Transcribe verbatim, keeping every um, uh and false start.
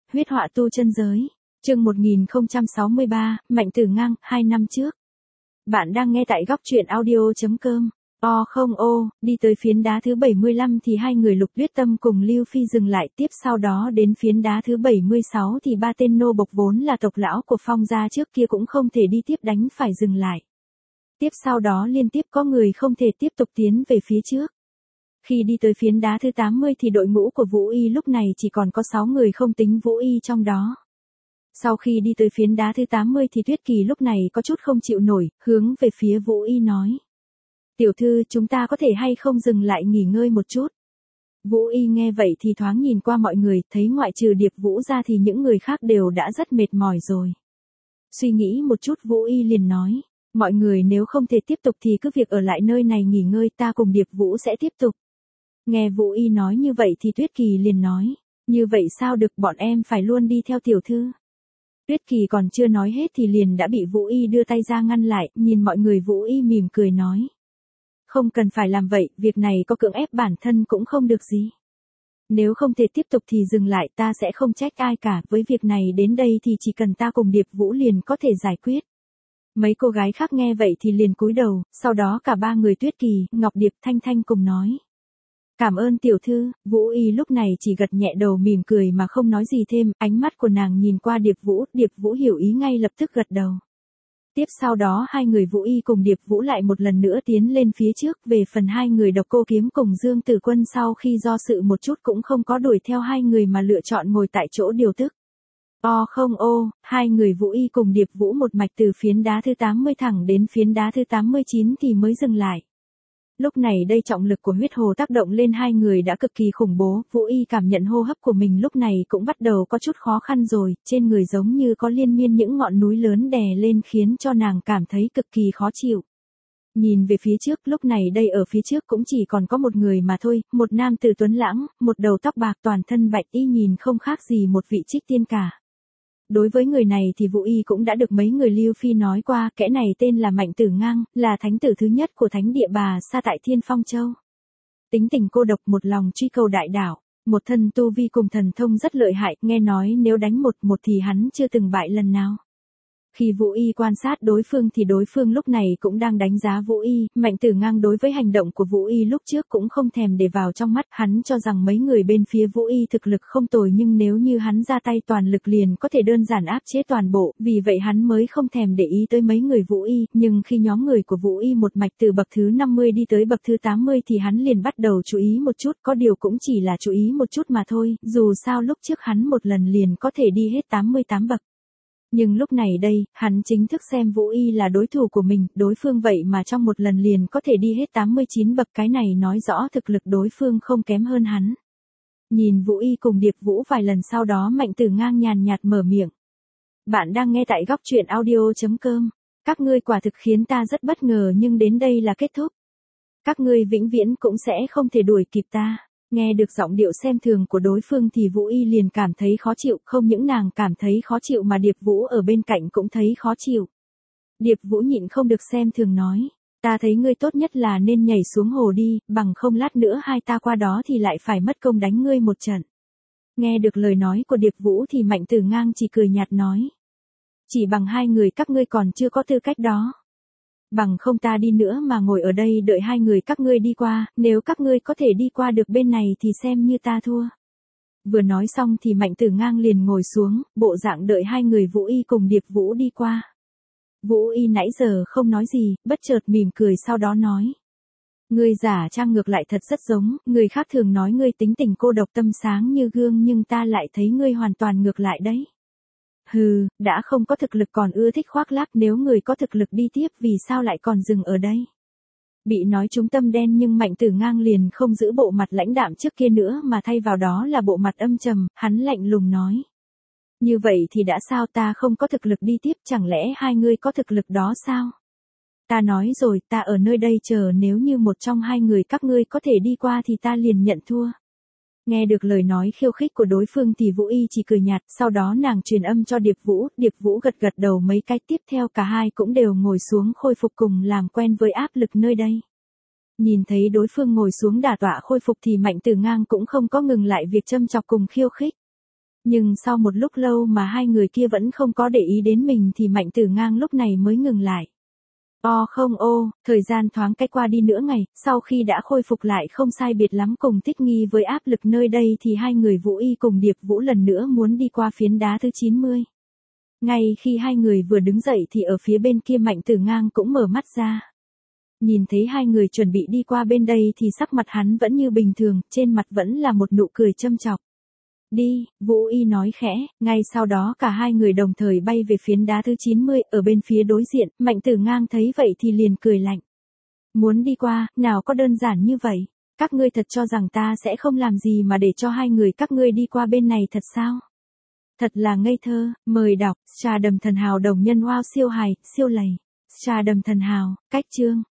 Huyết họa tu chân giới. Chương một nghìn không trăm sáu mươi ba, Mạnh Tử Ngang, hai năm trước. Bạn đang nghe tại góc truyện audio chấm com. O không ô, đi tới phiến đá thứ bảy mươi lăm thì hai người Lục Tuyết Tâm cùng Lưu Phi dừng lại, tiếp sau đó đến phiến đá thứ bảy mươi sáu thì ba tên nô bộc vốn là tộc lão của Phong gia trước kia cũng không thể đi tiếp đành phải dừng lại. Tiếp sau đó liên tiếp có người không thể tiếp tục tiến về phía trước. Khi đi tới phiến đá thứ tám mươi thì đội ngũ của Vũ Y lúc này chỉ còn có sáu người không tính Vũ Y trong đó. Sau khi đi tới phiến đá thứ tám mươi thì Tuyết Kỳ lúc này có chút không chịu nổi, hướng về phía Vũ Y nói. Tiểu thư, chúng ta có thể hay không dừng lại nghỉ ngơi một chút? Vũ Y nghe vậy thì thoáng nhìn qua mọi người, thấy ngoại trừ Điệp Vũ ra thì những người khác đều đã rất mệt mỏi rồi. Suy nghĩ một chút Vũ Y liền nói, mọi người nếu không thể tiếp tục thì cứ việc ở lại nơi này nghỉ ngơi, ta cùng Điệp Vũ sẽ tiếp tục. Nghe Vũ Y nói như vậy thì Tuyết Kỳ liền nói, như vậy sao được, bọn em phải luôn đi theo tiểu thư. Tuyết Kỳ còn chưa nói hết thì liền đã bị Vũ Y đưa tay ra ngăn lại, nhìn mọi người Vũ Y mỉm cười nói. Không cần phải làm vậy, việc này có cưỡng ép bản thân cũng không được gì. Nếu không thể tiếp tục thì dừng lại, ta sẽ không trách ai cả, với việc này đến đây thì chỉ cần ta cùng Điệp Vũ liền có thể giải quyết. Mấy cô gái khác nghe vậy thì liền cúi đầu, sau đó cả ba người Tuyết Kỳ, Ngọc Điệp, Thanh Thanh cùng nói. Cảm ơn tiểu thư. Vũ Y lúc này chỉ gật nhẹ đầu mỉm cười mà không nói gì thêm, ánh mắt của nàng nhìn qua Điệp Vũ, Điệp Vũ hiểu ý ngay lập tức gật đầu. Tiếp sau đó hai người Vũ Y cùng Điệp Vũ lại một lần nữa tiến lên phía trước, về phần hai người Độc Cô Kiếm cùng Dương Tử Quân sau khi do sự một chút cũng không có đuổi theo hai người mà lựa chọn ngồi tại chỗ điều tức. O không ô, hai người Vũ Y cùng Điệp Vũ một mạch từ phiến đá thứ tám mươi thẳng đến phiến đá thứ tám mươi chín thì mới dừng lại. Lúc này đây trọng lực của huyết hồ tác động lên hai người đã cực kỳ khủng bố, Vũ Y cảm nhận hô hấp của mình lúc này cũng bắt đầu có chút khó khăn rồi, trên người giống như có liên miên những ngọn núi lớn đè lên khiến cho nàng cảm thấy cực kỳ khó chịu. Nhìn về phía trước, lúc này đây ở phía trước cũng chỉ còn có một người mà thôi, một nam tử tuấn lãng, một đầu tóc bạc toàn thân bạch y nhìn không khác gì một vị trích tiên cả. Đối với người này thì Vũ Y cũng đã được mấy người Lưu Phi nói qua, kẻ này tên là Mạnh Tử Ngang, là thánh tử thứ nhất của thánh địa Bà Sa tại Thiên Phong Châu. Tính tình cô độc, một lòng truy cầu đại đạo, một thân tu vi cùng thần thông rất lợi hại, nghe nói nếu đánh một một thì hắn chưa từng bại lần nào. Khi Vũ Y quan sát đối phương thì đối phương lúc này cũng đang đánh giá Vũ Y, Mạnh Tử Ngang đối với hành động của Vũ Y lúc trước cũng không thèm để vào trong mắt, hắn cho rằng mấy người bên phía Vũ Y thực lực không tồi nhưng nếu như hắn ra tay toàn lực liền có thể đơn giản áp chế toàn bộ, vì vậy hắn mới không thèm để ý tới mấy người Vũ Y, nhưng khi nhóm người của Vũ Y một mạch từ bậc thứ năm mươi đi tới bậc thứ tám mươi thì hắn liền bắt đầu chú ý một chút, có điều cũng chỉ là chú ý một chút mà thôi, dù sao lúc trước hắn một lần liền có thể đi hết tám mươi tám bậc. Nhưng lúc này đây, hắn chính thức xem Vũ Y là đối thủ của mình, đối phương vậy mà trong một lần liền có thể đi hết tám mươi chín bậc, cái này nói rõ thực lực đối phương không kém hơn hắn. Nhìn Vũ Y cùng Điệp Vũ vài lần sau đó Mạnh Tử Ngang nhàn nhạt mở miệng. Bạn đang nghe tại góc truyện audio chấm com. Các ngươi quả thực khiến ta rất bất ngờ nhưng đến đây là kết thúc. Các ngươi vĩnh viễn cũng sẽ không thể đuổi kịp ta. Nghe được giọng điệu xem thường của đối phương thì Vũ Y liền cảm thấy khó chịu, không những nàng cảm thấy khó chịu mà Điệp Vũ ở bên cạnh cũng thấy khó chịu. Điệp Vũ nhịn không được xem thường nói, ta thấy ngươi tốt nhất là nên nhảy xuống hồ đi, bằng không lát nữa hai ta qua đó thì lại phải mất công đánh ngươi một trận. Nghe được lời nói của Điệp Vũ thì Mạnh Tử Ngang chỉ cười nhạt nói, chỉ bằng hai người các ngươi còn chưa có tư cách đó. Bằng không ta đi nữa mà ngồi ở đây đợi hai người các ngươi đi qua, nếu các ngươi có thể đi qua được bên này thì xem như ta thua. Vừa nói xong thì Mạnh Tử Ngang liền ngồi xuống, bộ dạng đợi hai người Vũ Y cùng Điệp Vũ đi qua. Vũ Y nãy giờ không nói gì, bất chợt mỉm cười sau đó nói. Ngươi giả trang ngược lại thật rất giống, người khác thường nói ngươi tính tình cô độc tâm sáng như gương nhưng ta lại thấy ngươi hoàn toàn ngược lại đấy. Hừ, đã không có thực lực còn ưa thích khoác lác, nếu người có thực lực đi tiếp vì sao lại còn dừng ở đây. Bị nói trúng tâm đen nhưng Mạnh Tử Ngang liền không giữ bộ mặt lãnh đạm trước kia nữa mà thay vào đó là bộ mặt âm trầm, hắn lạnh lùng nói. Như vậy thì đã sao, ta không có thực lực đi tiếp, chẳng lẽ hai người có thực lực đó sao? Ta nói rồi, ta ở nơi đây chờ, nếu như một trong hai người các ngươi có thể đi qua thì ta liền nhận thua. Nghe được lời nói khiêu khích của đối phương thì Vũ Y chỉ cười nhạt, sau đó nàng truyền âm cho Điệp Vũ, Điệp Vũ gật gật đầu mấy cái, tiếp theo cả hai cũng đều ngồi xuống khôi phục cùng làm quen với áp lực nơi đây. Nhìn thấy đối phương ngồi xuống đả tọa khôi phục thì Mạnh Tử Ngang cũng không có ngừng lại việc châm chọc cùng khiêu khích. Nhưng sau một lúc lâu mà hai người kia vẫn không có để ý đến mình thì Mạnh Tử Ngang lúc này mới ngừng lại. O không ô, thời gian thoáng cái qua đi nửa ngày, sau khi đã khôi phục lại không sai biệt lắm cùng thích nghi với áp lực nơi đây thì hai người Vũ Y cùng Điệp Vũ lần nữa muốn đi qua phiến đá thứ chín mươi. Ngay khi hai người vừa đứng dậy thì ở phía bên kia Mạnh Tử Ngang cũng mở mắt ra. Nhìn thấy hai người chuẩn bị đi qua bên đây thì sắc mặt hắn vẫn như bình thường, trên mặt vẫn là một nụ cười châm chọc. Đi, Vũ Y nói khẽ, ngay sau đó cả hai người đồng thời bay về phiến đá thứ chín mươi, ở bên phía đối diện, Mạnh Tử Ngang thấy vậy thì liền cười lạnh. Muốn đi qua, nào có đơn giản như vậy, các ngươi thật cho rằng ta sẽ không làm gì mà để cho hai người các ngươi đi qua bên này thật sao? Thật là ngây thơ, mời đọc, Trà Đầm Thần Hào đồng nhân wow siêu hài, siêu lầy. Trà Đầm Thần Hào, cách chương.